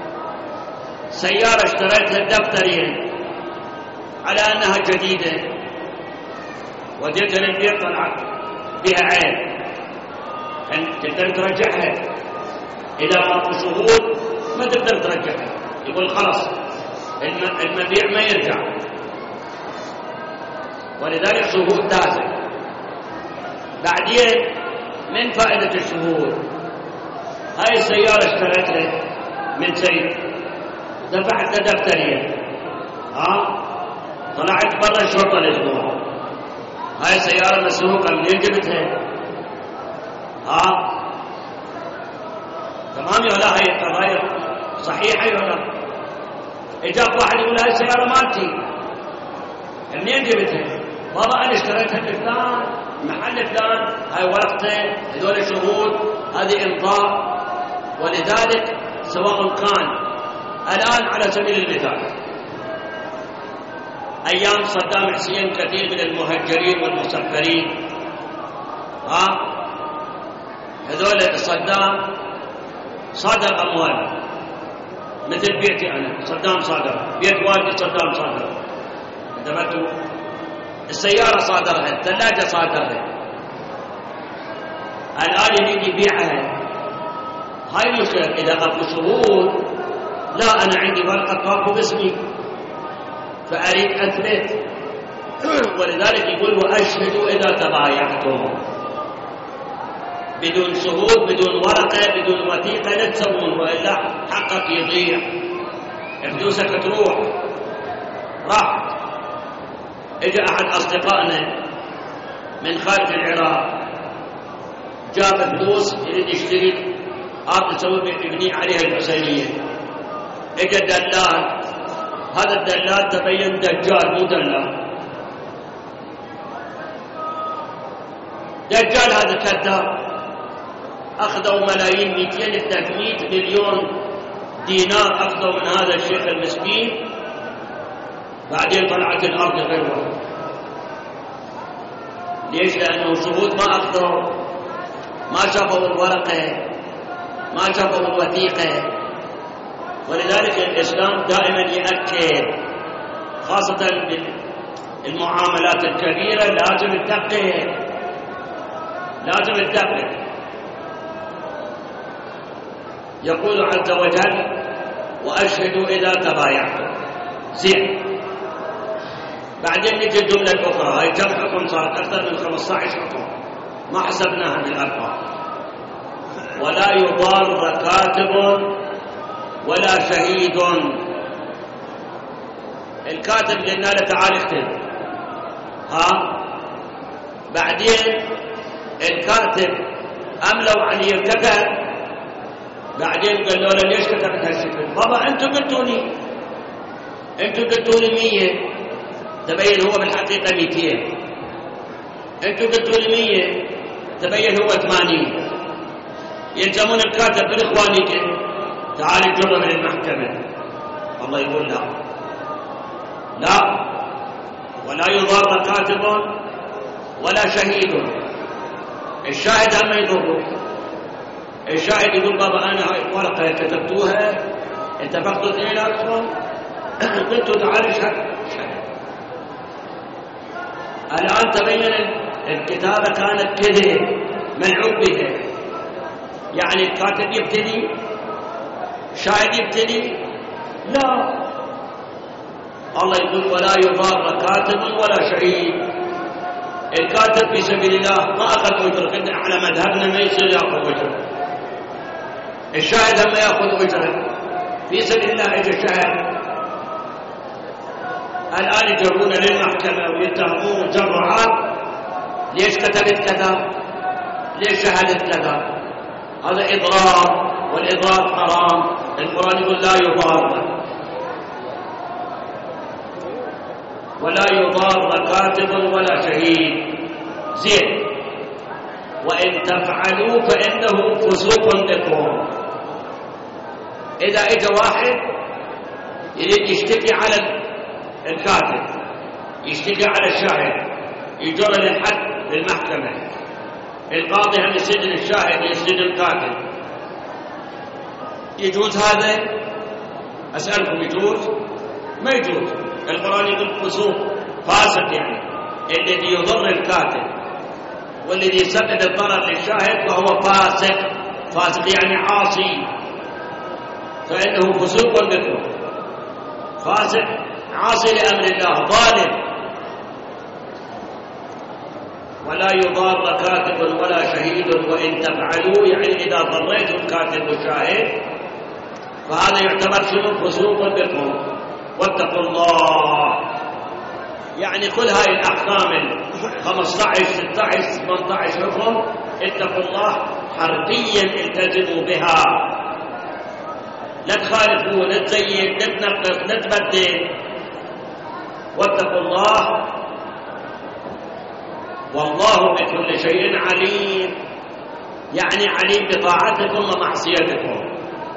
سيارة اشتريتها دفترين على أنها جديدة وديتها للبيع طلعت بها عيب، تقدر ترجعها. إذا ماكو شهود ما تقدر ترجعها، يقول خلاص المبيع ما يرجع. ولذلك شهود لازم. بعدين من فائدة الشهود، هاي السيارة اشتريتها من سيد، دفعت دفتريا، طلعت برا الشرطة الأسبوع، هاي السيارة مسروقة، منين جبتها؟ تمام ولا؟ هاي القضايا صحيحة ولا؟ إجاك واحد يقول هاي السيارة مالتي، منين جبتها؟ بابا أنا اشتريتها بفلان، محل فلان، هاي ورقتين، هذول شهود، هذه إمضاء. ولذلك سواء كان الآن على سبيل المثال أيام صدام حسين كثير من المهجرين والمسافرين، هذول صدام صادر أموال، مثل بيتي أنا صدام صادر، بيت والدي صدام صادر، انتبهتوا؟ السيارة صادرها، الثلاجة صادرها، الآن يريد يبيعها. هاي المشكلة. إذا أكو شهود، لا أنا عندي ورقة طاقة باسمي فأريد أثبت. ولذلك يقول وأشهدوا إذا تبايعتم. بدون شهود، بدون ورقة، بدون وثيقة لا تسوون، وإلا حقك يضيع، فلوسك تروح. راح إجا أحد أصدقائنا من خارج العراق جاب فلوس يريد يشتري أرض يسوي يبني عليها الحسينية. إجا الدلال، هذا الدلال تبين دجال مو دلال، دجال هذا كذاب. أخذوا ملايين 200 300 مليون دينار أخذوا من هذا الشيخ المسكين، بعدين طلعت الأرض غير واحد. ليش؟ لأنه شهود ما أخذوا، ما شافوا الورقة، ما شافوا الوثيقة. ولذلك الإسلام دائما يأكد خاصة بالمعاملات الكبيرة لازم الدقة، لازم الدقة. يقول عز وجل وأشهدوا إذا تبايعتم. زين، بعدين نجي الجملة الأخرى، هاي كم حكم صارت؟ أكثر من 15 حكم ما حسبناها بالأرقام. ولا يضار كاتب ولا شهيد. الكاتب قلنا له تعال اكتب، بعدين الكاتب أملوا عليه كتب، بعدين قالوا له ليش كتبت هالشكل؟ بابا انتم قلتوني 100، تبين هو بالحقيقة 200. انتم قلتوني 100، تبين هو 80. يلزمون الكاتب بالإخوانية تعال الجرة من المحكمة. الله يقول لا، ولا يضار كاتب ولا شهيد. الشاهد هم يضره. الشاهد يقول بابا أنا هاي الورقة كتبتوها، اتفقتوا اثنيناتكم، قلتوا تعال اشهد. الآن تبين الكتابة كانت كذب ملعوب بها. يعني الكاتب يبتدي، الشاهد يبتدي، لا. الله يقول ولا يضار كاتب ولا شهيد. الكاتب في سبيل الله ما أخذ أجر، على مذهبنا ما يصير يأخذ أجر. الشاهد هم يأخذ أجر في سبيل الله. إجا الشاهد الآن يجرون للمحكمة ويتهمون جرعات، ليش كتبت كذا؟ ليش شهدت كذا؟ هذا إضرار، والإضرار حرام. القرآن يقول لا يضار، ولا يضار كاتب ولا شهيد. زين، وإن تفعلوا فإنه فسوق بكم. إذا إجا واحد يريد يشتكي على الكاتب، يشتكي على الشاهد، يجر للحد للمحكمة، القاضي هم يسجن الشاهد يسجن الكاتب، يجوز هذا؟ أسألكم يجوز؟ ما يجوز. القرآن يقول فسوق، فاسق، يعني الذي يضر الكاتب والذي يسبب الضرر للشاهد فهو فاسق. فاسق يعني عاصي، فإنه فسوق بكم. فاسق عاصي لأمر الله، ظالم. ولا يضار كاتب ولا شهيد وإن تفعلوا، يعني إذا ضريتم الكاتب والشاهد فهذا يعتبر شنو؟ فسوق بكم. واتقوا الله، يعني كل هاي الأحكام 15 16 18 حكم اتقوا الله حرفيا التزموا بها، لا تخالفوا، لا تزيد، لا تنقص، لا تبدل. واتقوا الله والله بكل شيء عليم، يعني عليم بطاعتكم ومعصيتكم.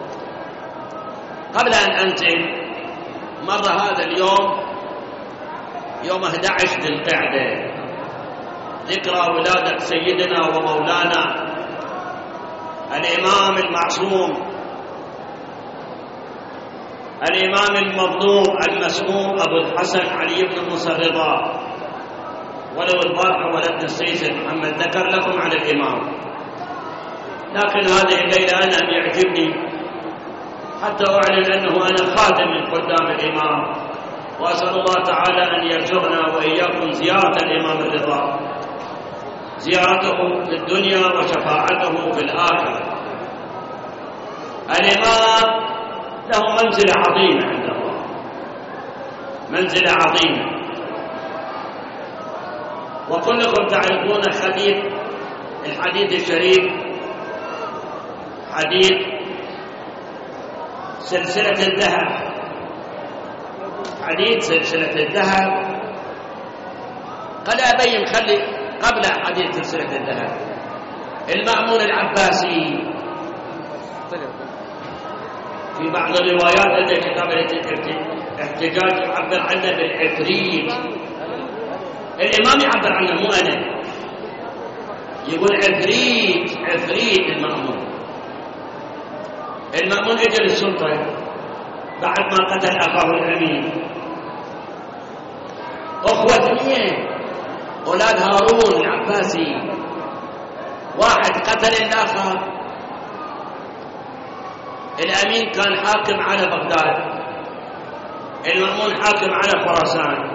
قبل أن أنزل، مر هذا اليوم يوم 11 ذي القعدة، ذكرى ولادة سيدنا ومولانا الإمام المعصوم، الإمام المظلوم المسموم أبو الحسن علي بن موسى الرضا. ولو البارحة ولدنا السيد محمد ذكر لكم عن الإمام، لكن هذه الليلة أنا يعجبني حتى أعلن أنه أنا خادم من قدام الإمام، وأسأل الله تعالى أن يرزقنا وإياكم زيارة الإمام الرضا، زيارته في الدنيا وشفاعته في الآخرة. الإمام له منزلة عظيمة عند الله، منزلة عظيمة. وكلكم تعرفون حديث الحديث الشريف حديث سلسلة الذهب. حديث سلسلة الذهب قد أبين خلي قبل حديث سلسلة الذهب. المأمون العباسي في بعض الروايات عند كتاب الاحتجاج يعبر عنه بالعفريت. الإمام يعبر عنه مو أنا، يقول عفريت المأمون. المأمون اجى للسلطة بعد ما قتل أخاه الأمين. أخوة اثنين أولاد هارون العباسي، واحد قتل الآخر. الأمين كان حاكم على بغداد، المأمون حاكم على خراسان.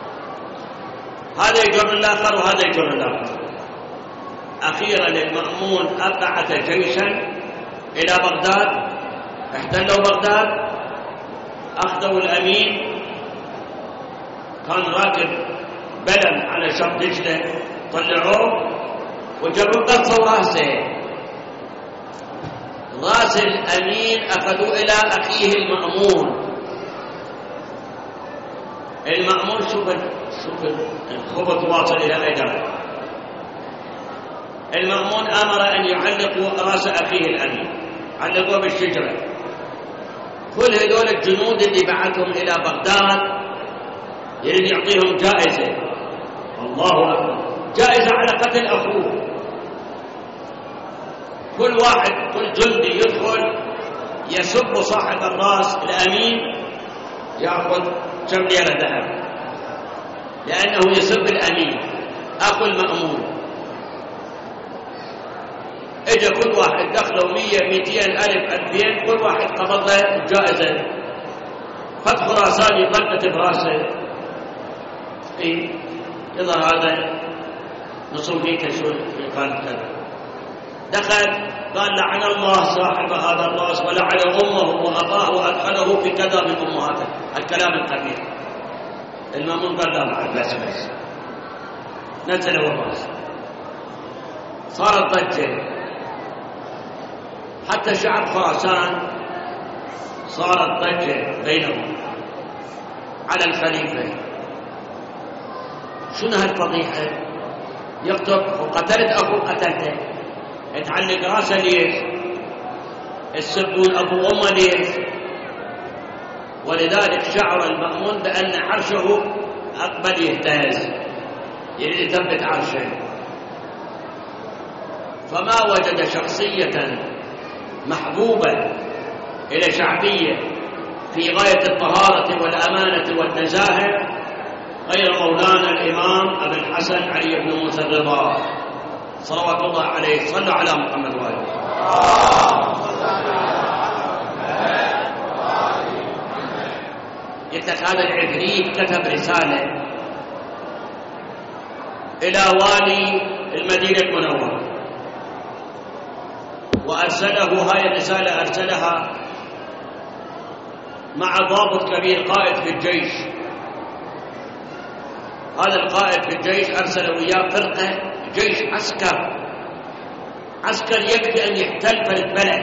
هذا يجر الآخر وهذا يجر الآخر. أخيرا المأمون أبعث جيشا إلى بغداد، احتلوا بغداد، أخذوا الأمين، كان راكب بلم على شط دجلة، طلعوه وجروا قصوا راسه. راس الأمين أخذوا إلى أخيه المأمون. المأمون شوف الخبط واصل إلى أي درجة. المأمون أمر أن يعلقوا رأس أخيه الأمين، علقوه بالشجرة. كل هذول الجنود اللي بعثهم إلى بغداد يريد يعطيهم جائزة. الله أكبر، جائزة على قتل أخوه. كل جندي يدخل يسب صاحب الرأس الأمين يأخذ كم ليرة ذهب، لأنه يسب الأمين أخو المأمون. اجى كل واحد دخلوا 100 200 ألف 2000، كل واحد قبض جائزة. قد خراسان يقلت براسه. يظهر هذا نصوصيك شو قال كذا. دخل قال لعن الله صاحب هذا الراس ولعن امه واباه وادخله في كذا من امهاته، الكلام القبيح. المأمون قال لا بس نزل الراس. صارت ضجه، حتى شعب خراسان صارت ضجه بينهم على الخليفه. شنو هالفضيحه؟ يكتب وقتلت اخوه قتلته، تعلق راسه ليش؟ السبون ابو امه ليش؟ ولذلك شعر المأمون بان عرشه اقبل يهتز، يريد يثبت عرشه. فما وجد شخصيه محبوبه الى شعبيه في غايه الطهاره والامانه والنزاهه غير مولانا الامام ابو الحسن علي بن موسى الرضا صلوات الله عليه. صلوا على محمد وآله. يتك هذا العفريت كتب رسالة إلى والي المدينة المنورة، وأرسله هاي الرسالة أرسلها مع ضابط كبير قائد في الجيش. هذا القائد في الجيش أرسل وياه فرقة جيش عسكر يكفي أن يحتل البلد.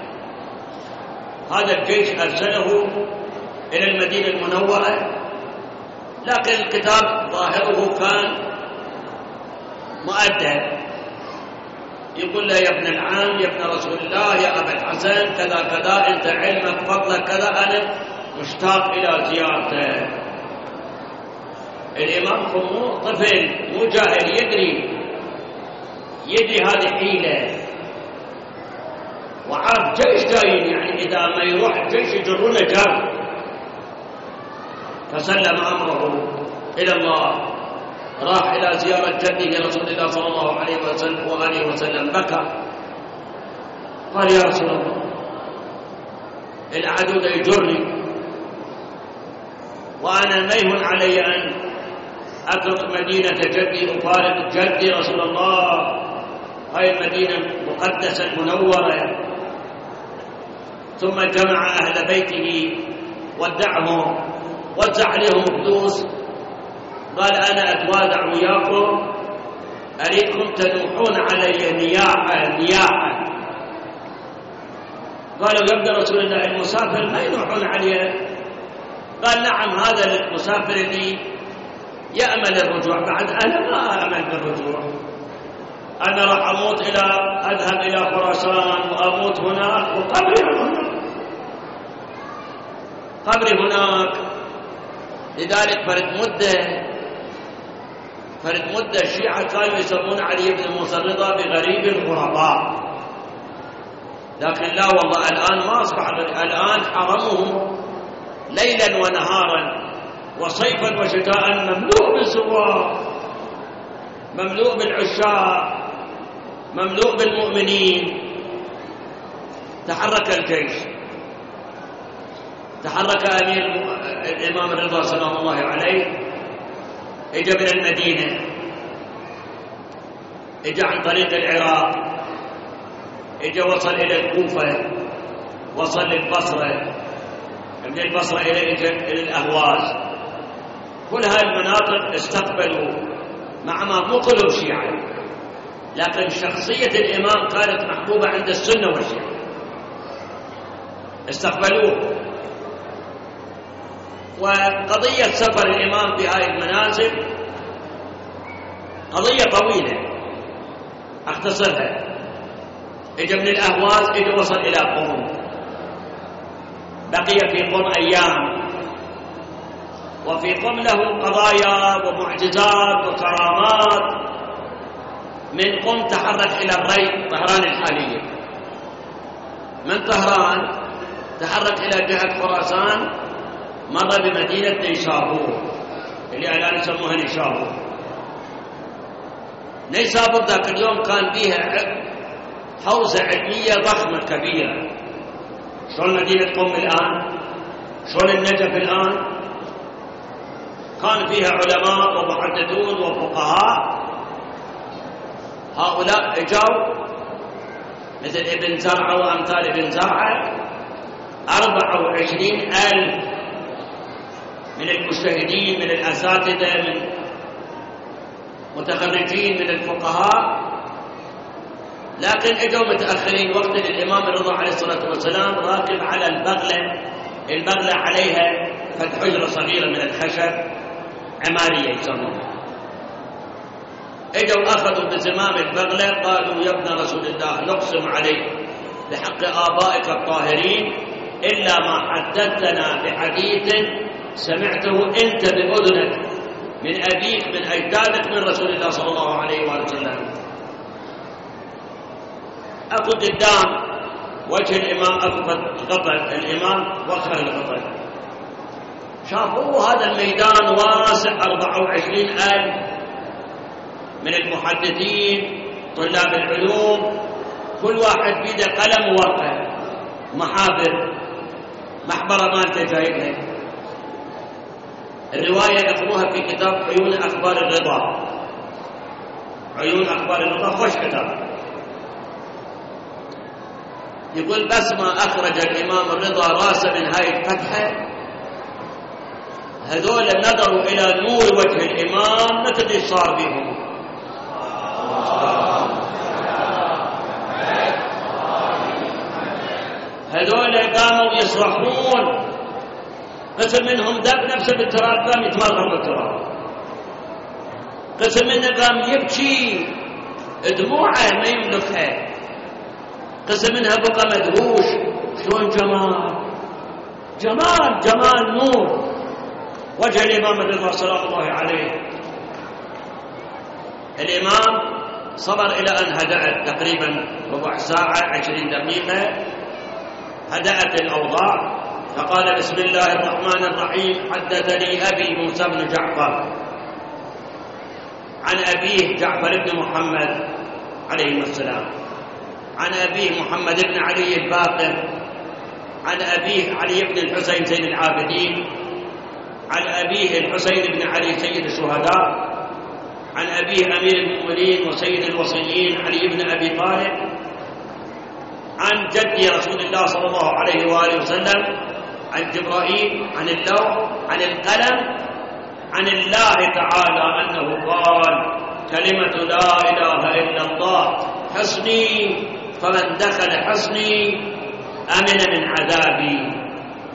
هذا الجيش أرسله إلى المدينة المنورة، لكن الكتاب ظاهره كان مؤدب. يقول له يا ابن العام يا ابن رسول الله يا أبا الحسن كذا كذا، أنت علمك فضلك كذا، أنا مشتاق إلى زيارتك. الإمام مو طفل مو جاهل، يدري هذه حيلة، وعارف جيش جايين، يعني إذا ما يروح الجيش يجرونه جار. فسلم أمره إلى الله، راح إلى زيارة جده رسول الله صلى الله عليه وسلم وآله وسلم. بكى قال يا رسول الله العدو يجرني وأنا ميهن علي أن أترك مدينة جدي أفارق جدي رسول الله، هاي المدينة المقدسة المنورة. ثم جمع أهل بيته ودعهم، وزع عليهم فلوس، قال أنا أتوادع وياكم أريكم تنوحون علي نياحا. قالوا يا ابن رسول الله المسافر ما ينوحون عليه. قال نعم، هذا المسافر اللي يأمل الرجوع، بعد أنا ما أمل بالرجوع، أنا راح أذهب إلى خراسان وأموت هناك قبري هناك. لذلك فرد مدة الشيعة كانوا يسمون علي بن موسى الرضا بغريب الغرباء، لكن لا والله الآن ما أصبح الآن حرمهم ليلا ونهارا وصيفا وشتاء مملوء بالزوار، مملوء بالعشاق، مملوء بالمؤمنين. تحرك الجيش، تحرك أمير الإمام الرضا سلام الله عليه، اجى من المدينة، اجى عن طريق العراق، اجى وصل إلى الكوفة، وصل للبصرة، من البصرة إلى الأهواز. كل هاي المناطق استقبلوا، مع ما مو كلهم شيعة، لكن شخصية الإمام كانت محبوبة عند السنة والشيعة، استقبلوه. وقضية سفر الإمام في هاي المنازل قضية طويلة، أختصرها. اجى من الأهواز، اجى وصل إلى قم، بقي في قم أيام، وفي قم له قضايا ومعجزات وكرامات. من قم تحرك إلى الري، طهران الحالية. من طهران تحرك إلى جهة خراسان، مر بمدينة نيسابور اللي الآن يسموها نيسابور. نيسابور ذاك اليوم كان فيها حوزة علمية ضخمة كبيرة. شلون مدينة قم الآن، شلون النجف الآن، كان فيها علماء ومحدثون وفقهاء. هؤلاء اجوا مثل ابن زرعة وأمثال ابن زرعة، 24,000 من المجتهدين، من الأساتذة، من متخرجين من الفقهاء، لكن اجوا متأخرين. وقت الإمام الرضا عليه الصلاة والسلام راكب على البغلة عليها حجرة صغيرة من الخشب، عمارية يسمونها. اجوا أخذوا بزمام البغلة، قالوا يا ابن رسول الله نقسم عليك بحق آبائك الطاهرين إلا ما حدثتنا بحديث سمعته أنت بأذنك من أبيك من أجدادك من رسول الله صلى الله عليه وآله وسلم. أكو قدام وجه الإمام أكو قطر، الإمام وخر القطر. شافوا هذا الميدان واسع، 24,000 من المحدثين، طلاب العلوم، كل واحد بيده قلم وورقة، محابر، محبرة مالته جايبها. الرواية يقروها في كتاب عيون أخبار الرضا. عيون أخبار الرضا خوش كتاب. يقول بس ما أخرج الإمام الرضا راسه من هاي الفتحة، هذول نظروا إلى نور وجه الإمام، ما تدري صار بهم. هذول قاموا يصرخون، قسم منهم دب نفسه بالتراب، قام يتمرغ بالتراب. قسم منه قام يبكي، دموعه ما يملكها. قسم منها بقى مدهوش، شلون جمال نور وجه الإمام الرضا صلى الله عليه. الإمام صبر إلى أن هدأت تقريبا ربع ساعة 20 دقيقة، هدأت الأوضاع، فقال بسم الله الرحمن الرحيم حدثني أبي موسى بن جعفر عن أبيه جعفر بن محمد عليه السلام، عن أبيه محمد بن علي الباقر، عن أبيه علي بن الحسين زين العابدين، عن أبيه الحسين بن علي سيد الشهداء، عن أبيه أمير المؤمنين وسيد الوصيين علي بن أبي طالب، عن جد رسول الله صلى الله عليه وآله وسلم، عن جبرائيل، عن اللوح، عن القلم، عن الله تعالى أنه قال كلمة لا إله إلا الله حصني، فمن دخل حصني أمن من عذابي.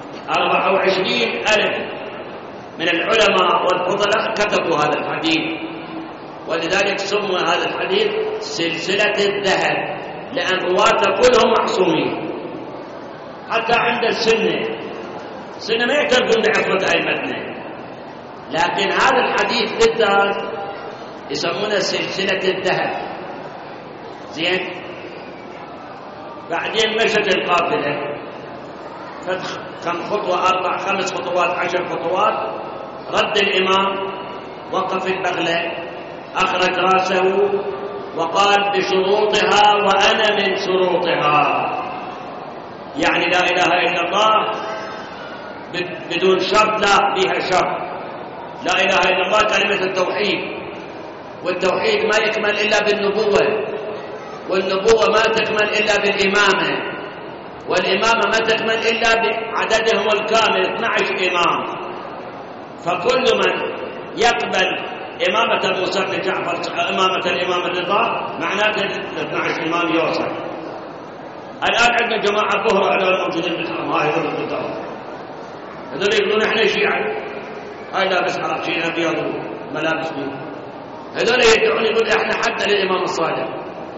24,000 من العلماء والفضلاء كتبوا هذا الحديث، ولذلك سمى هذا الحديث سلسلة الذهب، لأن رواته كلهم معصومين. حتى عند السنة ما يعترفون بعصمة أئمتنا، لكن هذا الحديث بالذات يسمونه سلسلة الذهب. زين. بعدين مشت القافلة كم خطوة، 4 5 خطوات 10 خطوات، رد الإمام، وقف البغلة، أخرج رأسه وقال بشروطها وأنا من شروطها، يعني لا إله إلا الله بدون شرط، لا فيها شرط. لا إله إلا الله كلمة التوحيد، والتوحيد ما يكمل إلا بالنبوة، والنبوة ما تكمل إلا بالإمامة، والإمامة ما تكمل إلا بعددهم الكامل 12 إمام. فكل من يقبل إمامة موسى بن جعفر، إمامة الإمام الرضا، معناته 12 إمام يوصل. الآن عندنا جماعة ظهر على الموجودين بالحرم، هاي يقولون بالدار، هذول يقولون إحنا شيعة، هاي لابس حراقين أبيض وملابس بيض، هذول يدعون يقول إحنا حتى للإمام الصادق.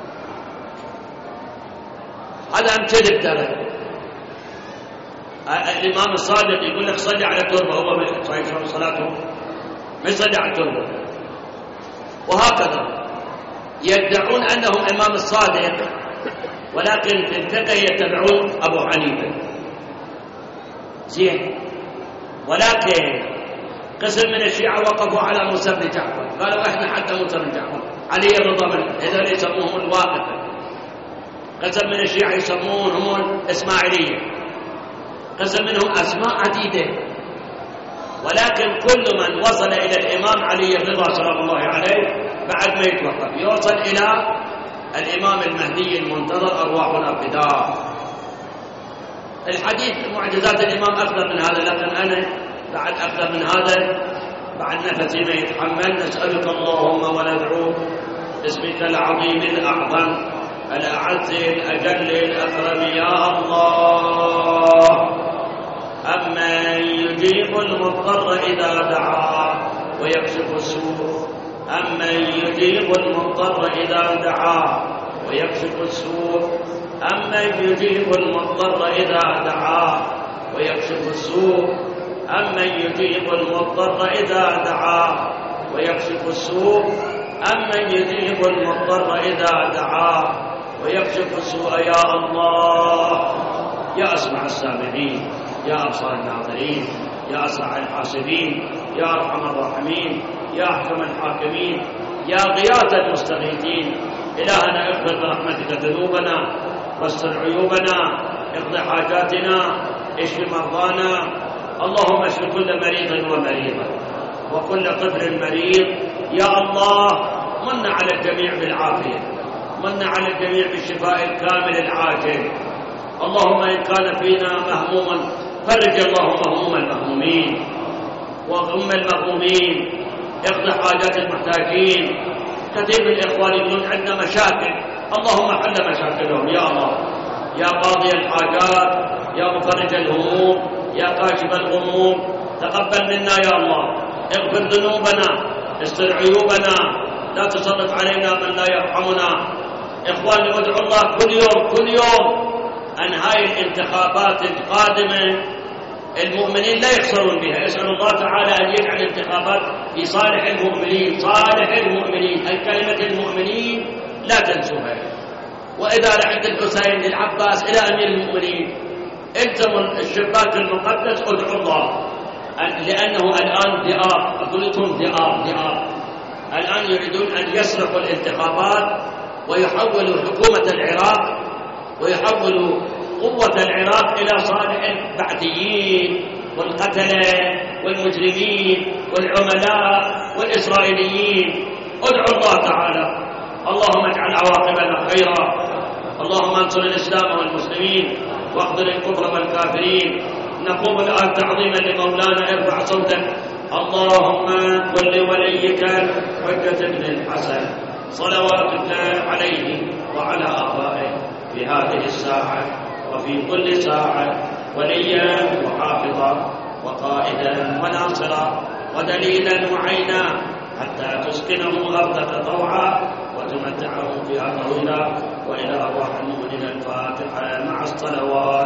هذا كذب ترى. الإمام الصادق يقول لك صلي على التربة، هو يشرب صلاته ما يصلي على التربة. وهكذا يدعون أنهم إمام الصادق، ولكن في الفقه يتبعون أبو حنيفة. زين. ولكن قسم من الشيعة وقفوا على موسى بن جعفر، قالوا إحنا حتى موسى بن جعفر، علي الرضا منه، هذول يسموهم الواقفة. قسم من الشيعة يسمونهم الإسماعيلية، قسم منهم أسماء عديدة. ولكن كل من وصل إلى الإمام علي الرضا سلام الله عليه بعد ما يتوقف يوصل إلى الإمام المهدي المنتظر أرواحنا فداه. الحديث معجزات الإمام أكثر من هذا، لكن أنا بعد أكثر من هذا، بعد نفسي ما يتحمل. نسألك اللهم وندعوك باسمك العظيم الأعظم الأعز الأجل الأكرم يا الله، أمن يجيب المضطر إذا دعاه ويكشف السوء، أمن يجيب المضطر إذا دعاه ويكشف السوء، أمن يجيب المضطر إذا دعاه ويكشف السوء، أمن يجيب المضطر إذا دعاه ويكشف السوء، أمن يجيب المضطر إذا دعاه ويكشف السوء يا الله. يا أسمع السامعين، يا أبصر الناظرين، يا أسرع الحاسبين، يا أرحم الراحمين، يا أحكم الحاكمين، يا غياث المستغيثين. إلهنا اغفر برحمتك ذنوبنا، واستر عيوبنا، اقض حاجاتنا، اشف مرضانا. اللهم اشف كل مريض ومريضة، وكل طفل مريض يا الله. من على الجميع بالعافية، من على الجميع بالشفاء الكامل العاجل. اللهم إن كان فينا مهموما فرج اللهم هموم المهمومين وغم المغمومين، اقض حاجات المحتاجين. كثير من الإخوان يقولون عندنا مشاكل، اللهم حل مشاكلهم يا الله، يا قاضي الحاجات، يا مفرج الهموم، يا كاشف الغموم. تقبل منا يا الله، اغفر ذنوبنا، استر عيوبنا، لا تسلط علينا من لا يرحمنا. إخواني ادعوا الله كل يوم أن هاي الانتخابات القادمة المؤمنين لا يخسرون بها. اسأل الله تعالى أن يجعل الانتخابات في صالح المؤمنين، صالح المؤمنين. الكلمة المؤمنين لا تنسوها. وإذا رحت الحسين للعباس إلى أمير المؤمنين التموا الشباك المقدس ادعوا الله، لأنه الآن ذئاب، أقول لكم ذئاب الآن يريدون أن يسرقوا الانتخابات ويحولوا حكومة العراق ويحولوا قوة العراق إلى صالح البعثيين والقتلة والمجرمين والعملاء والإسرائيليين. ادعوا الله تعالى، اللهم اجعل عواقبنا خيرا، اللهم انصر الإسلام والمسلمين واخذل الكفر والكافرين. نقوم الآن تعظيما لمولانا. ارفع صوتك اللهم كن لوليك حجة بن الحسن صلواتك عليه وعلى آبائه في هذه الساعة وفي كل ساعة وليا وحافظا وقائدا وناصرا ودليلا وعينا حتى تسكنه أرضك طوعا وتمتعه فيها طويلا. وإلى أرواح المؤمنين الفاتحة مع الصلوات.